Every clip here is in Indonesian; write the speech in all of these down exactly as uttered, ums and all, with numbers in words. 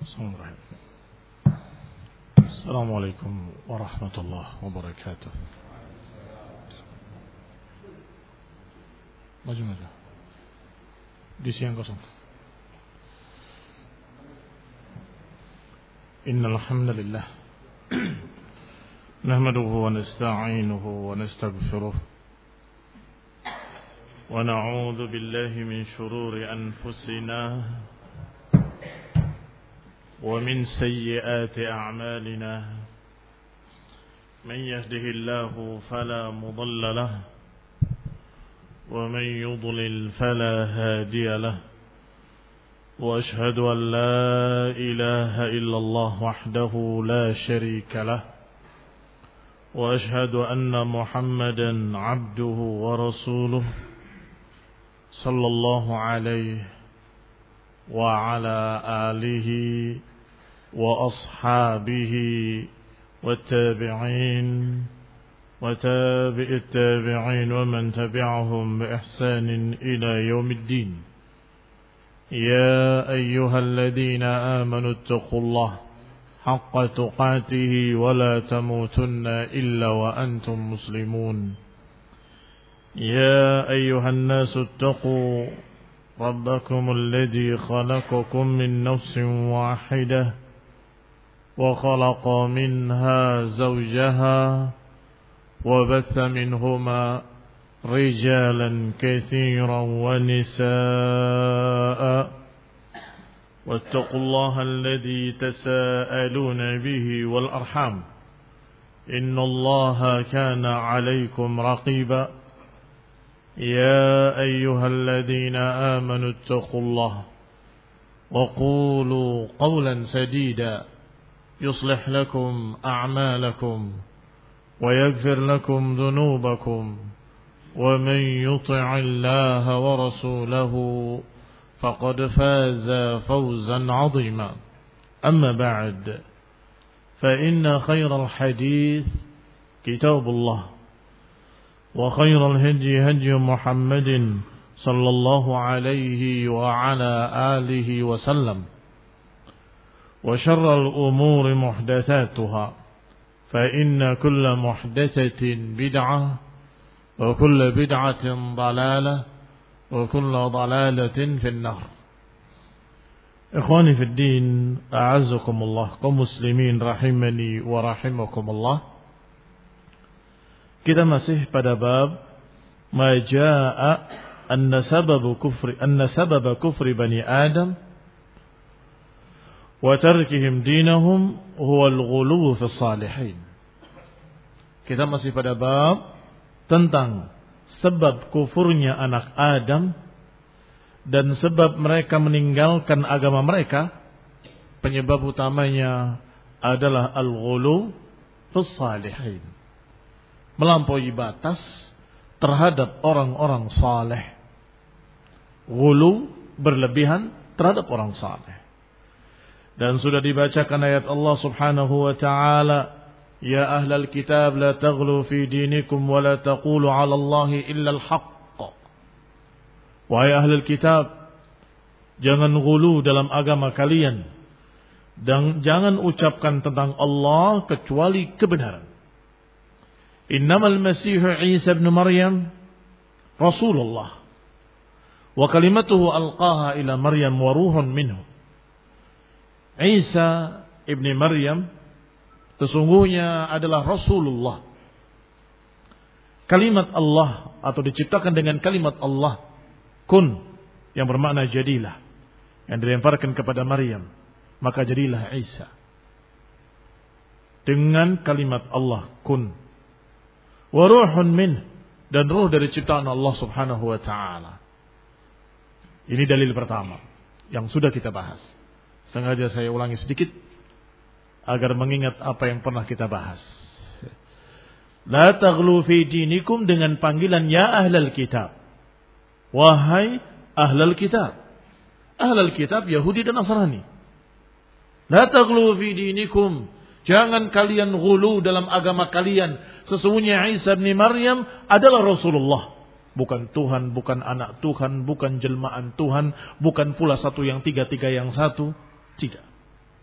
Bismillahirrahmanirrahim. Assalamualaikum warahmatullahi wabarakatuh. Maju maju. Di siang kosong. Innal hamdalillah nahmaduhu wa nasta'inuhu wa nastaghfiruh wa na'udzu billahi min shururi anfusina ومن سيئات أعمالنا من يهده الله فلا مضل له ومن يضلل فلا هادي له وأشهد أن لا إله إلا الله وحده لا شريك له وأشهد أن محمدا عبده ورسوله صلى الله عليه وعلى آله وأصحابه والتابعين وتابع التابعين ومن تبعهم بإحسان إلى يوم الدين. يا أيها الذين آمنوا اتقوا الله حق تقاته ولا تموتن إلا وأنتم مسلمون. يا أيها الناس اتقوا ربكم الذي خلقكم من نفس واحدة وخلق منها زوجها وبث منهما رجالا كثيرا ونساء واتقوا الله الذي تساءلون به والأرحام إن الله كان عليكم رقيبا. يا أيها الذين آمنوا اتقوا الله وقولوا قولا سديدا يصلح لكم أعمالكم ويغفر لكم ذنوبكم ومن يطع الله ورسوله فقد فاز فوزا عظيما. أما بعد فإن خير الحديث كتاب الله وخير الهدي هدي محمد صلى الله عليه وعلى آله وسلم وشر الأمور محدثاتها فإن كل محدثة بدعة وكل بدعة ضلالة وكل ضلالة في النار. إخواني في الدين أعزكم الله كمسلمين رحمني ورحمكم الله. Kita masih pada bab ma jaa anna sabab kufri anna sabab kufri bani Adam wa tarkihim dinahum huwa al-ghuluw fi salihin. Kita masih pada bab tentang sebab kufurnya anak Adam dan sebab mereka meninggalkan agama mereka. Penyebab utamanya adalah al-ghuluw fi salihin, melampaui batas terhadap orang-orang saleh. Ghulu, berlebihan terhadap orang saleh. Dan sudah dibacakan ayat Allah Subhanahu wa taala, ya ahlal kitab la taghlu fi dinikum wa la taqulu 'ala Allahi illa al-haqq. Wahai ahlul kitab, jangan ghulu dalam agama kalian dan jangan ucapkan tentang Allah kecuali kebenaran. Innamal Masihu Isa ibn Maryam Rasulullah wa kalimatuhu alqaha ila Maryam wa ruhun minhu. Isa ibn Maryam sesungguhnya adalah Rasulullah, kalimat Allah atau diciptakan dengan kalimat Allah kun, yang bermakna jadilah, yang dilemparkan kepada Maryam, maka jadilah Isa dengan kalimat Allah kun. Wa ruhun min, dan ruh dari ciptaan Allah Subhanahu wa taala. Ini dalil pertama yang sudah kita bahas. Sengaja saya ulangi sedikit agar mengingat apa yang pernah kita bahas. La taghlu fi dinikum, dengan panggilan ya ahlal kitab. Wahai ahlal kitab. Ahlal kitab Yahudi dan Nasrani. La taghlu fi dinikum, jangan kalian ghulu dalam agama kalian. Sesungguhnya Isa bin Maryam adalah Rasulullah, bukan Tuhan, bukan anak Tuhan, bukan jelmaan Tuhan, bukan pula satu yang tiga, tiga yang satu. Tidak.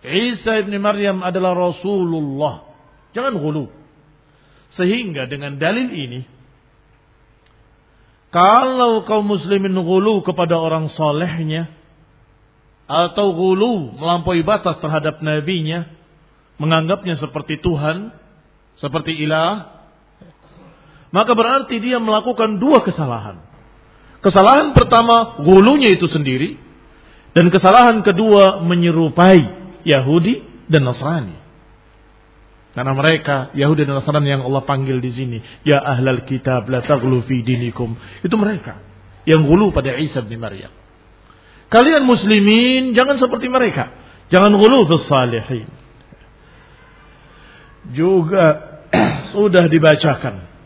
Isa ibn Maryam adalah Rasulullah. Jangan ghulu. Sehingga dengan dalil ini, kalau kaum muslimin ghulu kepada orang solehnya, atau ghulu melampaui batas terhadap nabinya, menganggapnya seperti Tuhan, seperti ilah, maka berarti dia melakukan dua kesalahan. Kesalahan pertama, ghulunya itu sendiri. Dan kesalahan kedua, menyerupai Yahudi dan Nasrani. Karena mereka, Yahudi dan Nasrani yang Allah panggil di sini, ya ahlal kitab la taghlu fi dinikum. Itu mereka yang ghulu pada Isa bin Maryam. Kalian muslimin jangan seperti mereka. Jangan ghulu fis salihin. Juga sudah dibacakan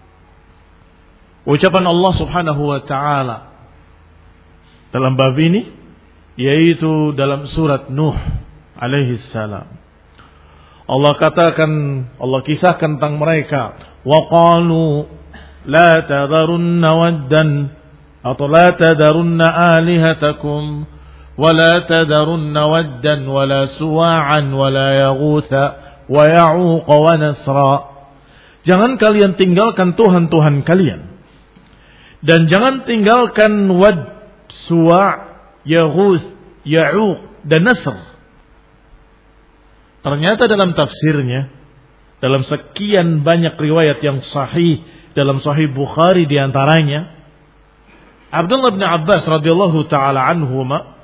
ucapan Allah Subhanahu wa taala dalam bab ini, yaitu dalam surat Nuh alaihi salam. Allah katakan, Allah kisahkan tentang mereka, wa qalu la tadharunna waddan atau la tadharunna alihatakum wa la tadharunna waddan wa la suwa'an wa la yaghutha wa ya'uq wa nasra. Jangan kalian tinggalkan tuhan-tuhan kalian. Dan jangan tinggalkan Wad, Suwa', Yaghus, Ya'uq dan Nasr. Ternyata dalam tafsirnya, dalam sekian banyak riwayat yang sahih, dalam Sahih Bukhari diantaranya, Abdullah bin Abbas radhiyallahu taala anhuma,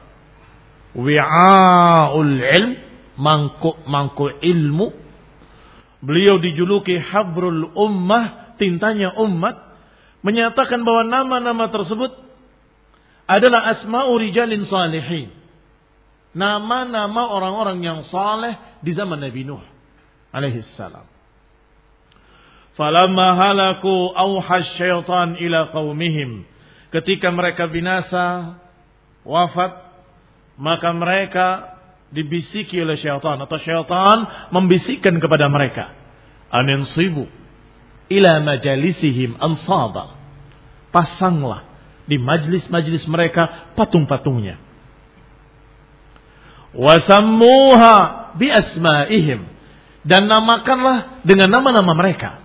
wi'a'ul ilm, mangkuk-mangkuk ilmu. Beliau dijuluki habrul ummah, tintanya umat, menyatakan bahwa nama-nama tersebut adalah asma'u rijalin salihin. Nama-nama orang-orang yang saleh di zaman Nabi Nuh alaihi salam. Falamma halaku auha syaitan ila qaumihim. Ketika mereka binasa, wafat, maka mereka dibisiki oleh syaitan, atau syaitan membisikkan kepada mereka, aninsibu ila majalisihim ansaba. Pasanglah di majlis-majlis mereka patung-patungnya. Wasammuha bi asma'ihim, dan namakanlah dengan nama-nama mereka.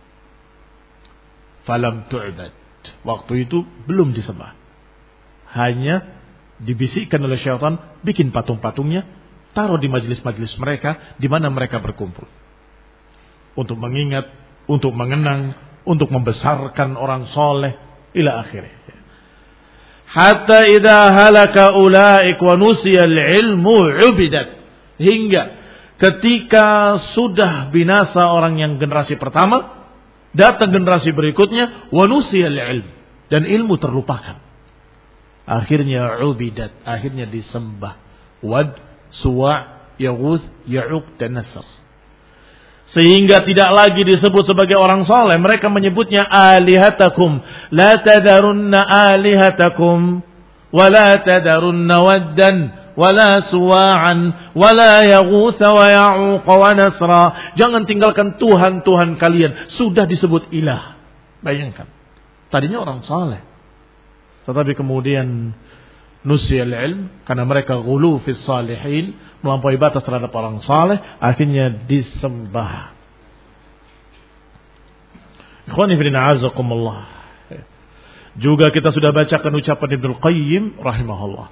Falam tu'bad, waktu itu belum disembah. Hanya dibisikkan oleh syaitan, bikin patung-patungnya, taruh di majlis-majlis mereka di mana mereka berkumpul. Untuk mengingat, untuk mengenang, untuk membesarkan orang soleh, ila akhirnya. Hatta idha halaka ulaik wa nusiyal ilmu ubidat. Hingga ketika sudah binasa orang yang generasi pertama, datang generasi berikutnya, wa nusiyal ilm, dan ilmu terlupakan. Akhirnya ubidat, akhirnya disembah Wad, Suwa', Yaghus, Ya'uq dan Nasr. Sehingga tidak lagi disebut sebagai orang saleh. Mereka menyebutnya alihatakum. La tadarunna alihatakum. Wa la tadarunna waddan. Wa la suwa'an. Wa la yaghutha wa ya'uq wa nasra. Jangan tinggalkan Tuhan-Tuhan kalian. Sudah disebut ilah. Bayangkan. Tadinya orang saleh. Tetapi kemudian nusiyal ilm. Karena mereka ghulu fis salihin, melampaui batas terhadap orang saleh, akhirnya disembah. Ikhwani fillah azakumullah. Juga kita sudah bacakan ucapan Ibnu Qayyim rahimahullah.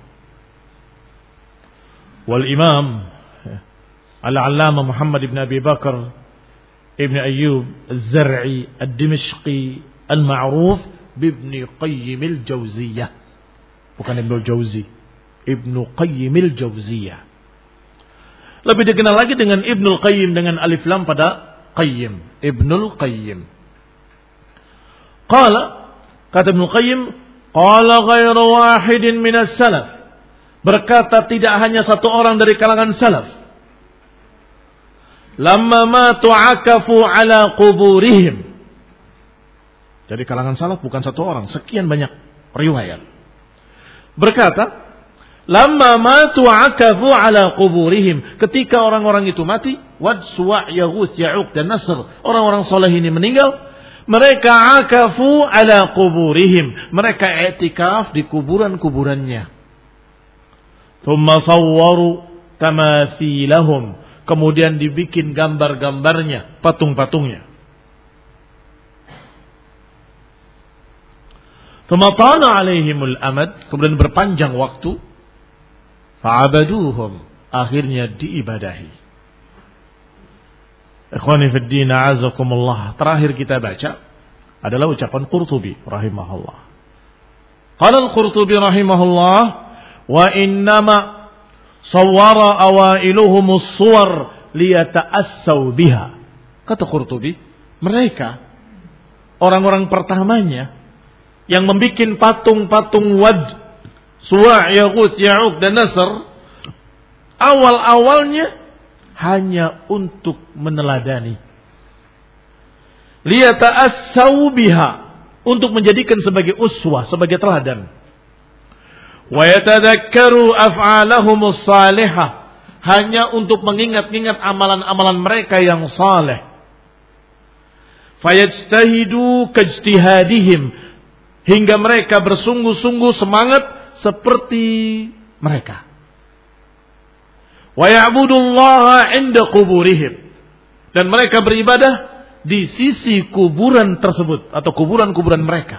Wal Imam Al-Allamah Muhammad ibn Abi Bakar ibn Ayyub Az-Zar'i Ad-Dimashqi Al-Ma'ruf bibni Qayyim Al-Jawziyah. Bukan Ibnu Jauzi, Ibnu Qayyim Al-Jawziyah. Lebih dikenal lagi dengan Ibnu Qayyim dengan alif lam pada Qayyim, Ibnu Qayyim. Qala, kata Ibnu Qayyim, qala ghairu wahidin minas salaf. Berkata tidak hanya satu orang dari kalangan salaf. Lamma matu akafu ala quburihim. Jadi kalangan salaf bukan satu orang, sekian banyak riwayat. Berkata, lamma matu akafu ala quburihim. Ketika orang-orang itu mati, Wad, Suwa', Yaghus, Ya'uq dan Nasr, orang-orang soleh ini meninggal, mereka akafu ala quburihim. Mereka i'tikaf di kuburan-kuburannya. Thumma sawwaru tamathilahum, kemudian dibikin gambar-gambarnya, patung-patungnya. Thumma tala alaihimul amad, kemudian berpanjang waktu, fa'abaduhum, akhirnya diibadahi. Ikhwani fid din, a'azakumullah. Terakhir kita baca adalah ucapan Qurtubi rahimahullah. Qala al-Qurtubi rahimahullah, wa innama sawwara awailuhum as-suwar liyata'assaw biha. Kata Qurtubi, mereka orang-orang pertamanya yang membikin patung-patung Wad, Suwa', Yaghus, Ya'uq dan Nasr, awal-awalnya hanya untuk meneladani. Liyata'assaw biha, untuk menjadikan sebagai uswah, sebagai teladan. Wa yatadhakkaru af'alahumus salihah, hanya untuk mengingat-ingat amalan-amalan mereka yang saleh. Fayajtahidu kajtihadihim, hingga mereka bersungguh-sungguh semangat seperti mereka. Wa ya'budullaha 'inda quburihim, dan mereka beribadah di sisi kuburan tersebut atau kuburan-kuburan mereka.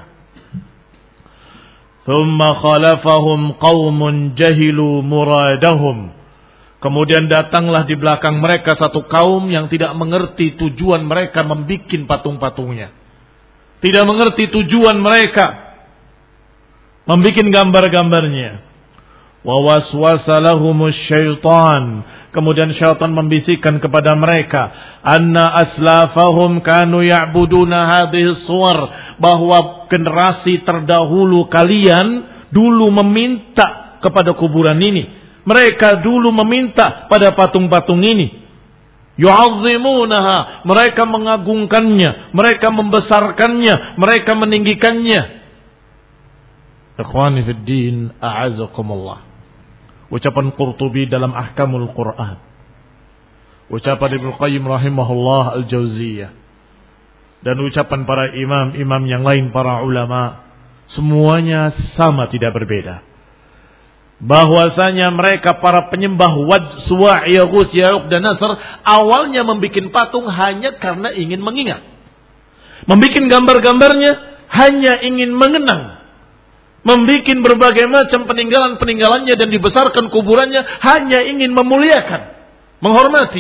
Thumma khalafahum qaumun jahilu muradahum, kemudian datanglah di belakang mereka satu kaum yang tidak mengerti tujuan mereka membuat patung-patungnya, tidak mengerti tujuan mereka membuat gambar-gambarnya. Wa waswasa lahumus syaitan, kemudian syaitan membisikkan kepada mereka, anna aslafahum kanu ya'buduna hadhihi suwar, bahwa generasi terdahulu kalian dulu meminta kepada kuburan ini, mereka dulu meminta pada patung-patung ini. Yu'azzimunaha, mereka mengagungkannya, mereka membesarkannya, mereka meninggikannya. Ikhwani fid din, a'azakumullah. Ucapan Qurtubi dalam Ahkamul Quran, ucapan Ibnu Qayyim rahimahullah al-Jauziyah, dan ucapan para imam-imam yang lain, para ulama, semuanya sama, tidak berbeda. Bahwasanya mereka para penyembah Wad, Suwa', Yaghus, Ya'uq dan Nasr awalnya membuat patung hanya karena ingin mengingat, membuat gambar-gambarnya hanya ingin mengenang, membuat berbagai macam peninggalan-peninggalannya dan dibesarkan kuburannya hanya ingin memuliakan, menghormati.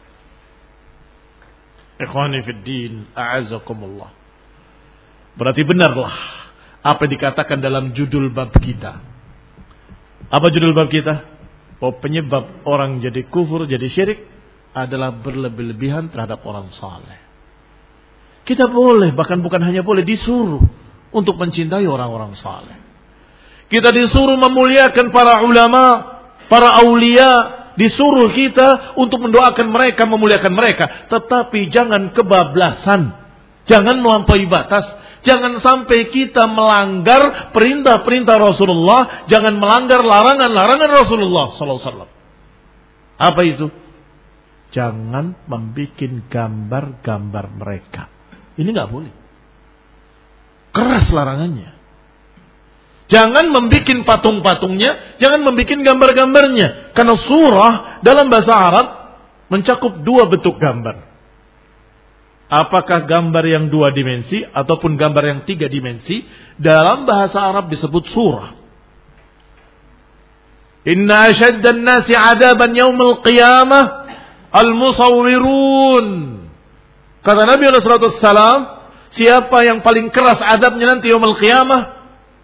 Ikhwani fid din, a'azakumullah. Berarti benarlah apa yang dikatakan dalam judul bab kita. Apa judul bab kita? Bahwa penyebab orang jadi kufur, jadi syirik adalah berlebih-lebihan terhadap orang saleh. Kita boleh, bahkan bukan hanya boleh, disuruh untuk mencintai orang-orang saleh. Kita disuruh memuliakan para ulama, para aulia, disuruh kita untuk mendoakan mereka, memuliakan mereka. Tetapi jangan kebablasan, jangan melampaui batas, jangan sampai kita melanggar perintah-perintah Rasulullah, jangan melanggar larangan-larangan Rasulullah sallallahu alaihi wasallam. Apa itu? Jangan membuat gambar-gambar mereka. Ini nggak boleh. Keras larangannya. Jangan membuat patung-patungnya, jangan membuat gambar-gambarnya. Karena surah dalam bahasa Arab mencakup dua bentuk gambar. Apakah gambar yang dua dimensi ataupun gambar yang tiga dimensi, dalam bahasa Arab disebut surah. Inna asyaddan nasi adaban yaumil qiyamah al-musawwirun. Kata Nabi sallallahu alaihi wasallam, siapa yang paling keras adabnya nanti yaumil qiyamah?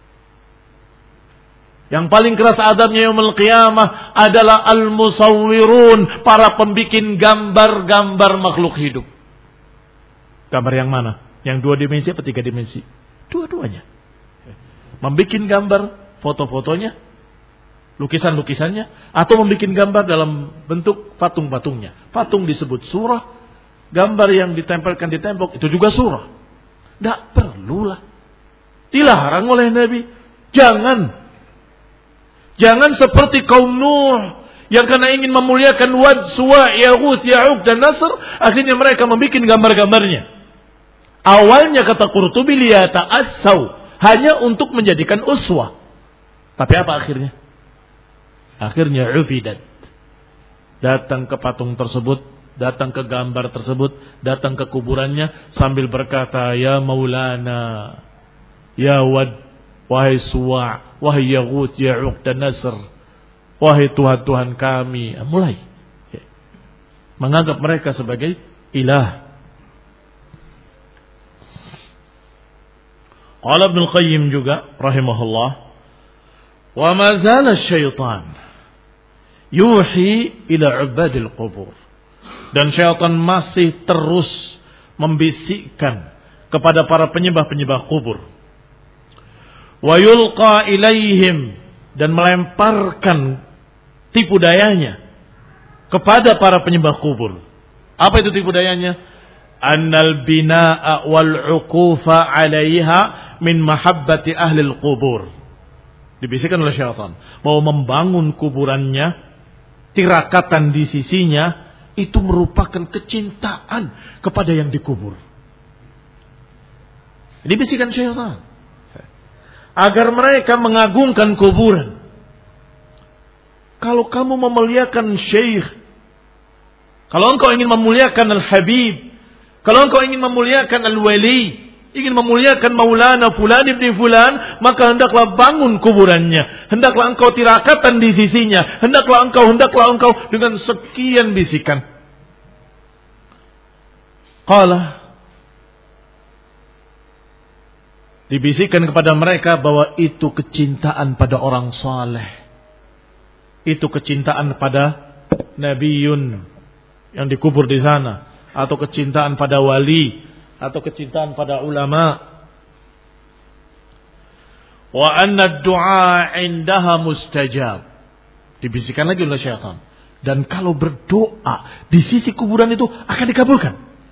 Yang paling keras adabnya yaumul qiyamah adalah al-musawwirun, para pembikin gambar-gambar makhluk hidup. Gambar yang mana? Yang dua dimensi atau tiga dimensi? Dua-duanya. Membikin gambar, foto-fotonya, lukisan-lukisannya, atau membikin gambar dalam bentuk patung-patungnya. Patung disebut surah, gambar yang ditempelkan di tembok itu juga surah. Tidak perlulah. Dilarang oleh Nabi. Jangan. Jangan seperti kaum Nuh yang karena ingin memuliakan Wad, Suwa', Yaghus, Ya'uq dan Nasr, akhirnya mereka membuat gambar-gambarnya. Awalnya kata Qurtubi liyata'assaw, hanya untuk menjadikan uswah. Tapi apa akhirnya? Akhirnya ubidat. datang ke patung tersebut, datang ke gambar tersebut, datang ke kuburannya sambil berkata, ya Maulana, ya Wad, wahai Suwa', wahai Yaghut, Ya'uq dan Nasr, wahai Tuhan-Tuhan kami. Mulai menganggap mereka sebagai ilah. Qala Ibnu Qayyim juga rahimahullah, wa ma zala syaitan yuhi ila ubadil qubur. Dan syaitan masih terus membisikkan kepada para penyembah-penyembah kubur. Wa yulqa ilaihim, dan melemparkan tipu dayanya kepada para penyembah kubur. Apa itu tipu dayanya? Annal binaa wal uqufa 'alaiha min mahabbati ahli al-qubur. Dibisikkan oleh syaitan bahwa membangun kuburannya, tirakatan di sisinya, itu merupakan kecintaan kepada yang dikubur. Dibisikkan syaitan agar mereka mengagungkan kuburan. Kalau kamu memuliakan syekh, kalau engkau ingin memuliakan al-habib, kalau engkau ingin memuliakan al-wali, ingin memuliakan Maulana Fulan ibni Fulan, maka hendaklah bangun kuburannya, hendaklah engkau tirakatan di sisinya, hendaklah engkau, hendaklah engkau dengan sekian bisikan. Qala, dibisikkan kepada mereka bahwa itu kecintaan pada orang saleh, itu kecintaan pada nabiyun yang dikubur di sana, atau kecintaan pada wali, atau kecintaan pada ulama. Wa anna ad-du'a 'indaha mustajab. Dibisikkan lagi oleh syaitan, dan kalau berdoa di sisi kuburan itu akan dikabulkan.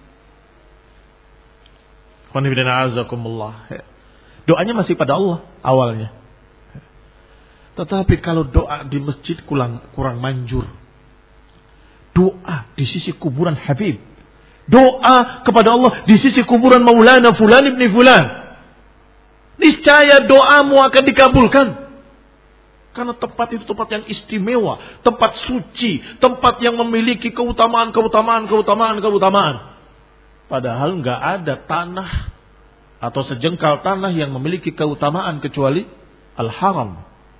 Doanya masih pada Allah awalnya, tetapi kalau doa di masjid kurang, kurang manjur. Doa di sisi kuburan Habib, doa kepada Allah di sisi kuburan Maulana Fulan ibni Fulan, niscaya doamu akan dikabulkan. Karena tempat itu tempat yang istimewa, tempat suci, tempat yang memiliki keutamaan, keutamaan, keutamaan, keutamaan. Padahal nggak ada tanah atau sejengkal tanah yang memiliki keutamaan kecuali Al-Haram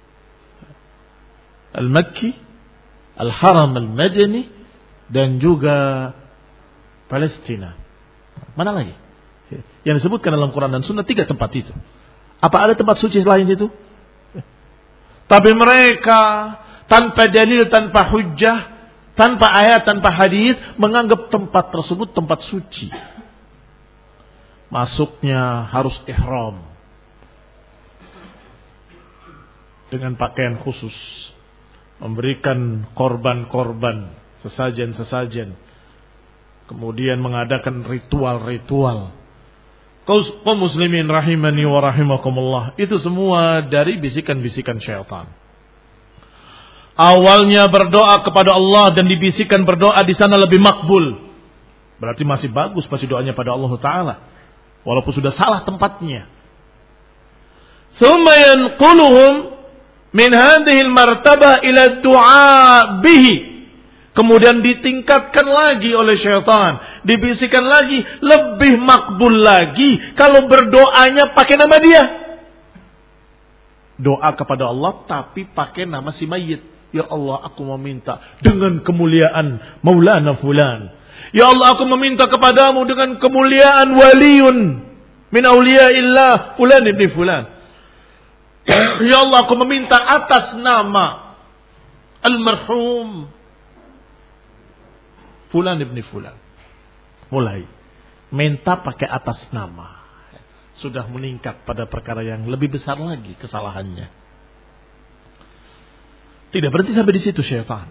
Al-Makki, Al-Haram Al-Madani, dan juga Palestina. Mana lagi yang disebutkan dalam Quran dan Sunnah? Tiga tempat itu. Apa ada tempat suci selain itu? Tapi mereka tanpa dalil, tanpa hujjah, tanpa ayat, tanpa hadis, menganggap tempat tersebut tempat suci. Masuknya harus ihram dengan pakaian khusus, memberikan korban-korban, sesajen-sesajen, kemudian mengadakan ritual-ritual. Kaum muslimin rahimani wa rahimakumullah, itu semua dari bisikan-bisikan syaitan. Awalnya berdoa kepada Allah dan dibisikkan berdoa di sana lebih makbul, berarti masih bagus pasti doanya pada Allah Ta'ala, walaupun sudah salah tempatnya. Tsumma yanquluhum min hadhihi al-martabah ila du'a bihi. Kemudian ditingkatkan lagi oleh syaitan, dibisikkan lagi, lebih makbul lagi kalau berdoanya pakai nama dia. Doa kepada Allah tapi pakai nama si mayit. Ya Allah, aku meminta dengan kemuliaan Maulana Fulan. Ya Allah, aku meminta kepadamu dengan kemuliaan waliyun min awliyaillah Fulan ibni Fulan. Ya Allah, aku meminta atas nama almarhum Fulan ibni Fulan. Mulai minta pakai atas nama, sudah meningkat pada perkara yang lebih besar lagi kesalahannya. Tidak berhenti sampai di situ syaitan.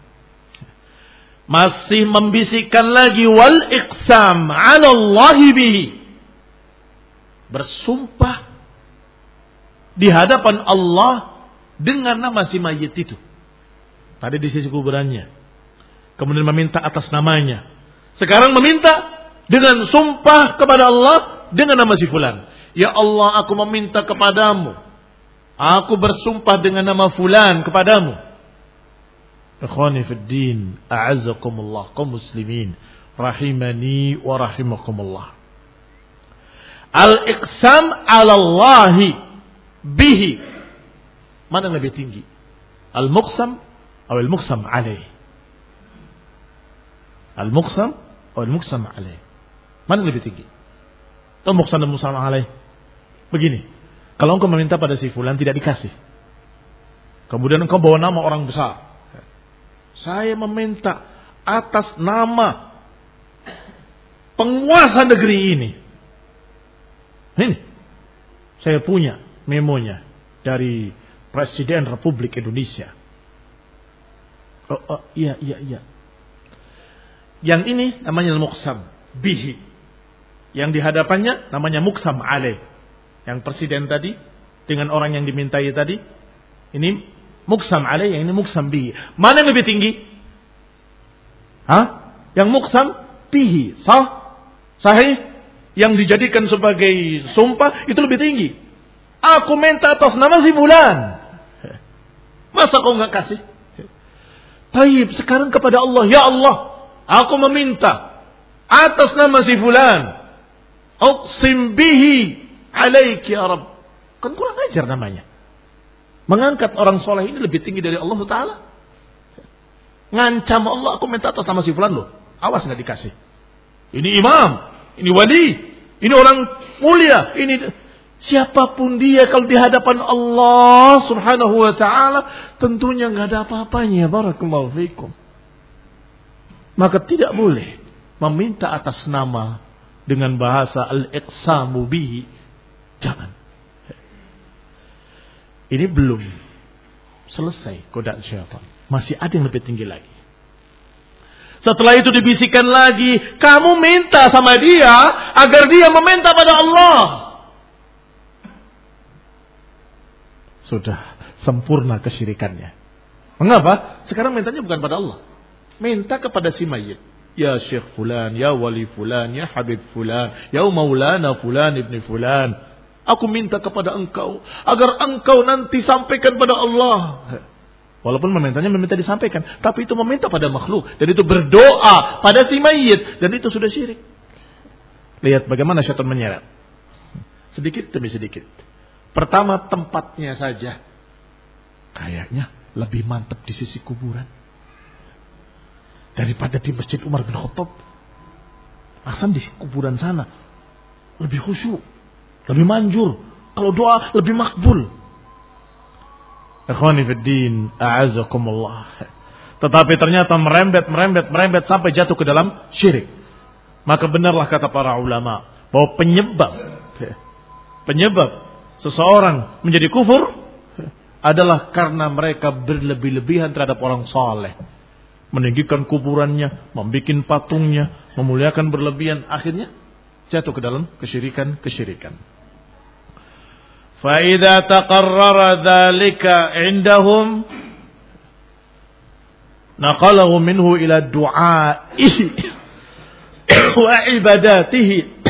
Masih membisikkan lagi wal iqsam 'ala Allah bihi. Bersumpah di hadapan Allah dengan nama si mayit itu. Tadi di sisi kuburannya, kemudian meminta atas namanya. Sekarang meminta dengan sumpah kepada Allah dengan nama si fulan. Ya Allah, aku meminta kepadamu, aku bersumpah dengan nama fulan kepadamu. Ikhwani fid din, a'azzakumullah, kaum muslimin, rahimani wa rahimakumullah. Al-iqsam 'ala Allahi bihi. Mana yang lebih tinggi? Al-muqsam atau al-muqsam alaih? Al-muqsam atau al-muqsam alaih? Mana yang lebih tinggi? Al-muqsam dan al-muqsam alaih. Begini, kalau engkau meminta pada si fulan tidak dikasih. Kemudian engkau bawa nama orang besar. Saya meminta atas nama penguasa negeri ini. Ini saya punya memonya dari Presiden Republik Indonesia. Oh, oh iya iya iya. Yang ini namanya muqsam bihi. Yang di hadapannya namanya muqsam alaih. Yang presiden tadi dengan orang yang dimintai tadi, ini muqsam alaih, yang ini muqsam bihi. Mana yang lebih tinggi? Hah? Yang muqsam bihi. Sah? Sahih? Yang dijadikan sebagai sumpah itu lebih tinggi. Aku minta atas nama si fulan. Masa kau enggak kasih? Taib, sekarang kepada Allah, ya Allah, aku meminta atas nama si fulan. Uqsim bihi alaik ya Rabb. Kan kurang ajar namanya. Mengangkat orang soleh ini lebih tinggi dari Allah Ta'ala. Ngancam Allah, aku minta atas nama si fulan loh. Awas enggak dikasih. Ini imam, ini wali, ini orang mulia, ini siapapun dia kalau di hadapan Allah Subhanahu wa taala tentunya enggak ada apa-apanya. Barakallahu fikum. Maka tidak boleh meminta atas nama dengan bahasa al-iqsamu bihi. Jangan. Ini belum selesai godaan syaitan. Masih ada yang lebih tinggi lagi. Setelah itu dibisikkan lagi, kamu minta sama dia agar dia meminta pada Allah. Sudah sempurna kesyirikannya. Mengapa? Sekarang mintanya bukan pada Allah. Minta kepada si mayit. Ya Syekh Fulan, ya Wali Fulan, ya Habib Fulan, ya Maulana Fulan ibni Fulan. Aku minta kepada engkau agar engkau nanti sampaikan pada Allah. Walaupun memintanya meminta disampaikan, tapi itu meminta pada makhluk dan itu berdoa pada si mayit dan itu sudah syirik. Lihat bagaimana syaitan menyeret. Sedikit demi sedikit. Pertama tempatnya saja kayaknya lebih mantap di sisi kuburan daripada di Masjid Umar bin Khattab. Asal di kuburan sana lebih khusyuk, lebih manjur. Kalau doa lebih makbul. Ikhwani fid din, a'azzakumullah. Tetapi ternyata merembet, merembet, merembet sampai jatuh ke dalam syirik. Maka benarlah kata para ulama bahwa penyebab penyebab seseorang menjadi kufur adalah karena mereka berlebih-lebihan terhadap orang saleh. Meninggikan kuburannya, membikin patungnya, memuliakan berlebihan, akhirnya jatuh ke dalam kesyirikan-kesyirikan. فَإِذَا تَقَرَّرَ ذَلِكَ عِنْدَهُمْ نَقَلَهُ مِنْهُ إِلَى دُعَائِهِ وَعِبَادَاتِهِ.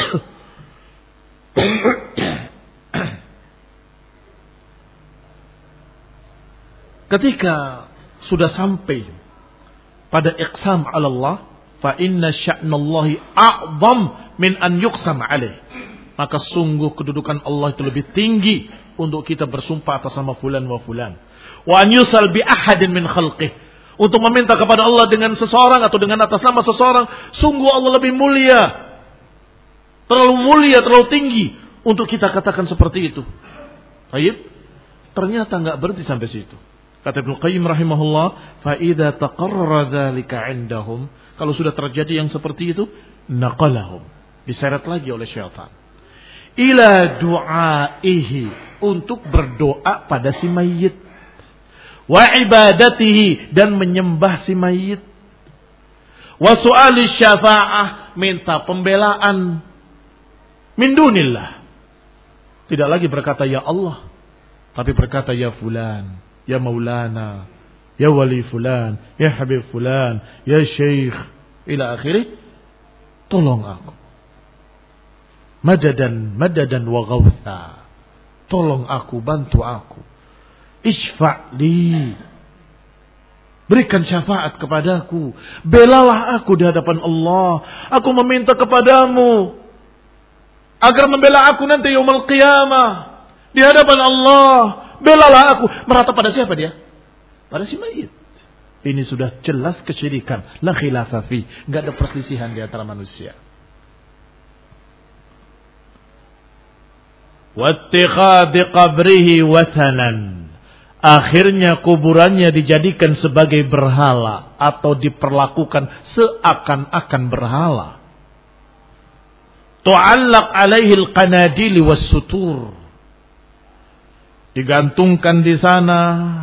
Ketika sudah sampai pada iqsam ala Allah, fa inna sya'nallahi a'zam min an yuqsam alaih. Maka sungguh kedudukan Allah itu lebih tinggi untuk kita bersumpah atas nama fulan wa fulan. Wa an yusal bi ahadin min khalqih. Untuk meminta kepada Allah dengan seseorang atau dengan atas nama seseorang, sungguh Allah lebih mulia. Terlalu mulia, terlalu tinggi untuk kita katakan seperti itu. Baik? Ternyata enggak berhenti sampai situ. Kata Ibnu Qayyim rahimahullah, fa idza taqarrara dzalika 'indahum, kalau sudah terjadi yang seperti itu, naqalahum, diseret lagi oleh syaitan. Ila du'aihi, untuk berdoa pada si mayit. Wa ibadatihi, dan menyembah si mayit. Wa su'ali syafa'ah, minta pembelaan. Min dunillah. Tidak lagi berkata ya Allah, tapi berkata ya fulan, ya maulana, ya wali fulan, ya habib fulan, ya syekh, ila akhirih. Tolong aku. Madadan, madadan wa ghawtha. Tolong aku, bantu aku. Isfa' li. Berikan syafaat kepadaku. Belalah aku di hadapan Allah. Aku meminta kepadamu agar membela aku nanti yaumul qiyamah di hadapan Allah. Belalah aku. Merata pada siapa dia? Pada si mayit. Ini sudah jelas kesyirikan. La khilafa fi. Enggak ada perselisihan di antara manusia. Wattikhadhi qabrihi wathanan. Akhirnya kuburannya dijadikan sebagai berhala atau diperlakukan seakan-akan berhala. Tu'allaq alaihi al-qanadil was-sutur. Digantungkan di sana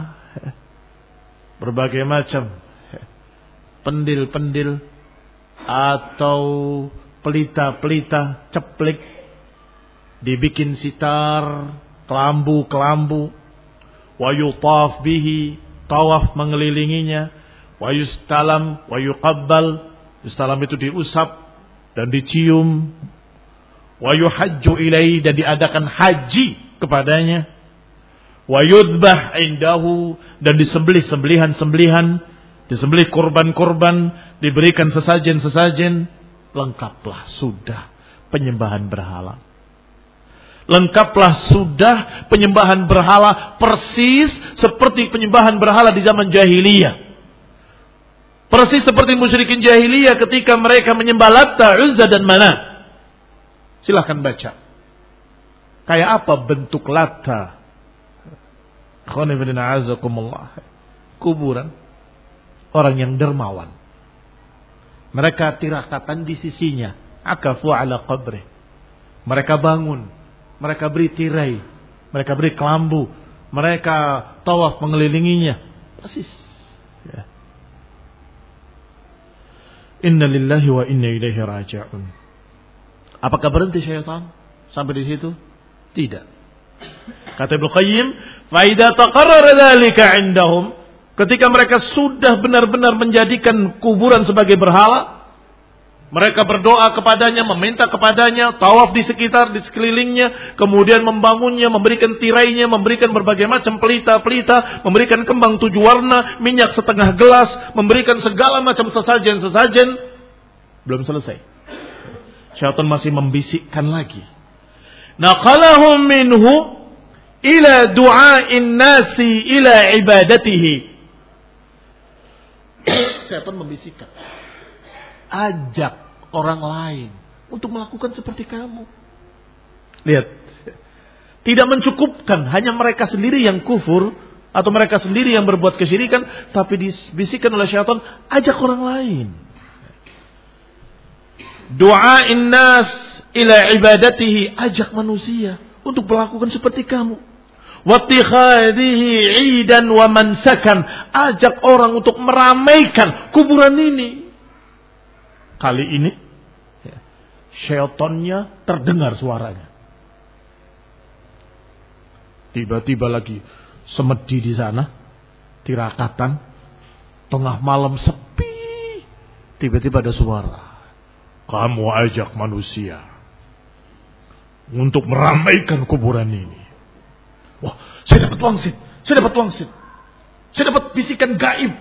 berbagai macam pendil-pendil atau pelita-pelita ceplik, dibikin sitar, kelambu-kelambu. Wa yutaf bihi, tawaf mengelilinginya. Wa yustalam wa yuqabbal, yustalam itu diusap dan dicium. Wa yuhajju ilaihi, dan diadakan haji kepadanya. Wa yudbah indahu, dan disembelih sembelihan-sembelihan, disembelih kurban-kurban, diberikan sesajen-sesajen. Lengkaplah sudah penyembahan berhala. Lengkaplah sudah penyembahan berhala persis seperti penyembahan berhala di zaman jahiliyah. Persis seperti musyrikin jahiliyah ketika mereka menyembah Latta, Uzza dan Manat. Silahkan baca. Kayak apa bentuk Latta? Kuburan orang yang dermawan. Mereka tirakatan di sisinya. Akafu ala qabri. Mereka bangun. Mereka beri tirai, mereka beri kelambu, mereka tawaf mengelilinginya. Persis. Ya. Inna lillahi wa inna ilaihi raji'un. Apakah berhenti syaitan sampai di situ? Tidak. Kata Ibnu Qayyim, fa idza taqarrara dzalika 'indahum, ketika mereka sudah benar-benar menjadikan kuburan sebagai berhala, mereka berdoa kepadanya, meminta kepadanya, tawaf di sekitar, di sekelilingnya, kemudian membangunnya, memberikan tirainya, memberikan berbagai macam pelita-pelita, memberikan kembang tujuh warna, minyak setengah gelas, memberikan segala macam sesajen-sesajen. Belum selesai. Syaitan masih membisikkan lagi. Naqalahum minhu ila du'ain nasi ila ibadatihi. Syaitan membisikkan. Ajak orang lain untuk melakukan seperti kamu. Lihat. Tidak mencukupkan hanya mereka sendiri yang kufur atau mereka sendiri yang berbuat kesyirikan, tapi dibisikkan oleh syaitan, ajak orang lain. Du'ain nas ila ibadatihi, ajak manusia untuk melakukan seperti kamu. Wattikhadhihi 'idan wa mansakan, ajak orang untuk meramaikan kuburan ini. Kali ini syaitannya terdengar suaranya. Tiba-tiba lagi semedi di sana, tirakatan, tengah malam sepi. Tiba-tiba ada suara. Kamu ajak manusia untuk meramaikan kuburan ini. Wah, saya dapat wangsit, saya dapat wangsit. Saya dapat bisikan gaib.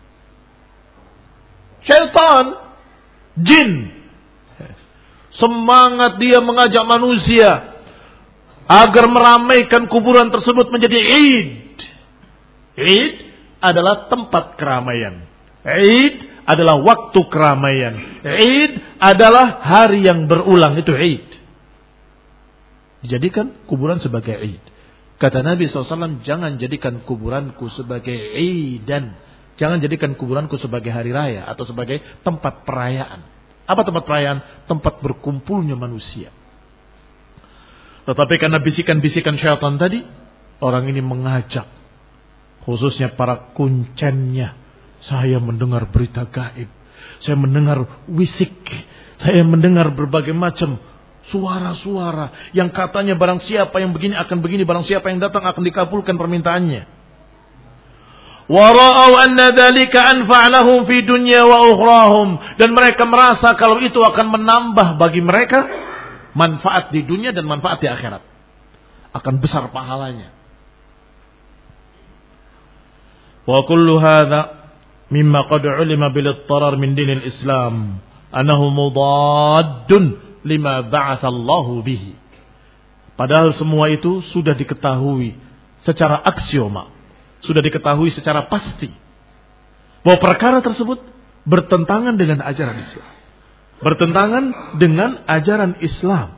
Syaitan, jin, semangat dia mengajak manusia agar meramaikan kuburan tersebut menjadi Id. Id adalah tempat keramaian. Id adalah waktu keramaian. Id adalah hari yang berulang, itu Id. Dijadikan kuburan sebagai Id. Kata Nabi shallallahu alaihi wasallam, jangan jadikan kuburanku sebagai Idan. Jangan jadikan kuburanku sebagai hari raya atau sebagai tempat perayaan. Apa tempat perayaan? Tempat berkumpulnya manusia. Tetapi karena bisikan-bisikan syaitan tadi, orang ini mengajak, khususnya para kuncennya. Saya mendengar berita gaib. Saya mendengar wisik. Saya mendengar berbagai macam suara-suara yang katanya barang siapa yang begini akan begini, barang siapa yang datang akan dikabulkan permintaannya. Wara'au anna dzalika anfa' lahum fi dunya wa ukhrahum, dan mereka merasa kalau itu akan menambah bagi mereka manfaat di dunia dan manfaat di akhirat. Akan besar pahalanya. Wa kullu hadza mimma qad ulima bil ittarar min dinil Islam annahu mudaddun lima ba'atha Allahu bihi. Padahal semua itu sudah diketahui secara aksioma, sudah diketahui secara pasti bahwa perkara tersebut bertentangan dengan ajaran Islam, bertentangan dengan ajaran Islam,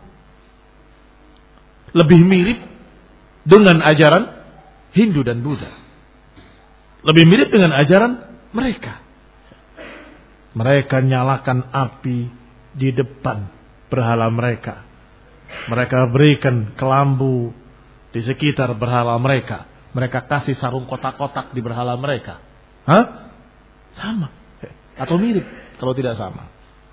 lebih mirip dengan ajaran Hindu dan Buddha, lebih mirip dengan ajaran mereka. Mereka nyalakan api di depan berhala mereka. Mereka berikan kelambu di sekitar berhala mereka. Mereka kasih sarung kotak-kotak di berhala mereka. Hah? Sama. Atau mirip kalau tidak sama.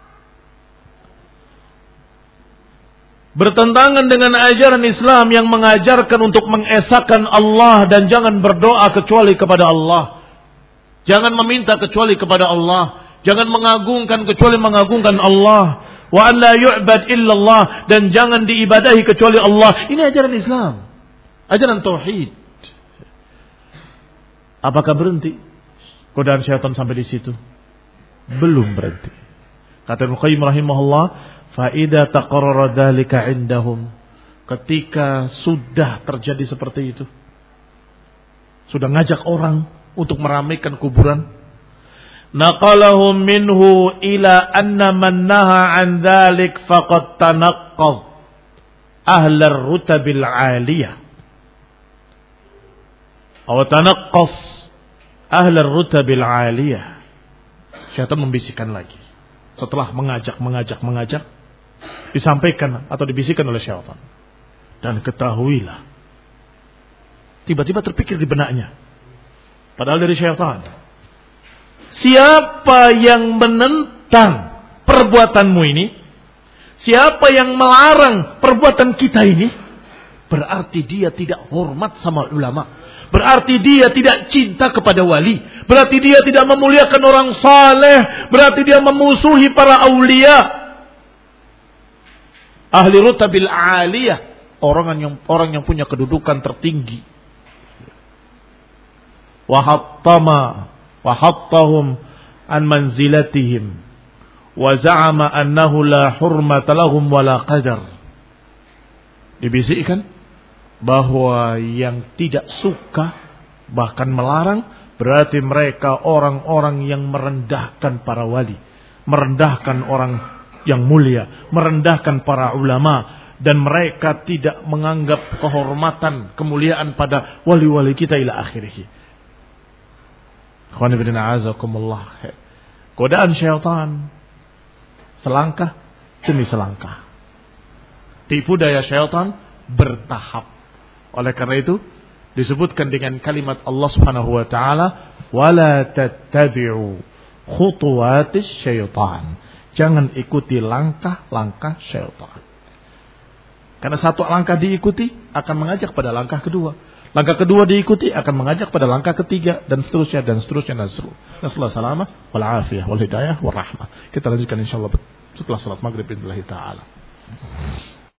Bertentangan dengan ajaran Islam yang mengajarkan untuk mengesahkan Allah dan jangan berdoa kecuali kepada Allah. Jangan meminta kecuali kepada Allah. Jangan mengagungkan kecuali mengagungkan Allah. Wa an la yu'bad illallah, dan jangan diibadahi kecuali Allah. Ini ajaran Islam, ajaran tauhid. Apakah berhenti godaan syaitan sampai di situ? Belum berhenti. Kata Ibnu Qayyim rahimahullah, fa idza taqarrara dzalika indahum, ketika sudah terjadi seperti itu, sudah ngajak orang untuk meramaikan kuburan, naqalahum minhu ila anna man naha an dzalik faqad tanaqqaz ahlar rutabil aliyah aw tanaqqas ahlar rutabil aliyah. Syaitan membisikkan lagi. Setelah mengajak, mengajak, mengajak, disampaikan atau dibisikkan oleh syaitan. Dan ketahuilah, tiba-tiba terpikir di benaknya, padahal dari syaitan, siapa yang menentang perbuatanmu ini, siapa yang melarang perbuatan kita ini, berarti dia tidak hormat sama ulama. Berarti dia tidak cinta kepada wali. Berarti dia tidak memuliakan orang saleh. Berarti dia memusuhi para aulia. Ahli rutabil aliyah, orang yang orang yang punya kedudukan tertinggi. Wa hattama wa hattahum an manzilatihim wa za'ama annahu la hurmata lahum wa la qadar. Dibisikkan bahwa yang tidak suka bahkan melarang berarti mereka orang-orang yang merendahkan para wali, merendahkan orang yang mulia, merendahkan para ulama, dan mereka tidak menganggap kehormatan, kemuliaan pada wali-wali kita ila akhirih. Godaan syaitan selangkah demi selangkah, tipu daya syaitan bertahap. Oleh karena itu disebutkan dengan kalimat Allah Subhanahu wa taala, wala tattabi'u khutuwatis syaitan. Jangan ikuti langkah-langkah syaitan. Karena satu langkah diikuti akan mengajak pada langkah kedua. Langkah kedua diikuti akan mengajak pada langkah ketiga, dan seterusnya dan seterusnya dan seterusnya. Nasallahu salamah wal afiyah wal hidayah wal rahmah. Kita lanjutkan insyaallah setelah salat maghrib billahi taala.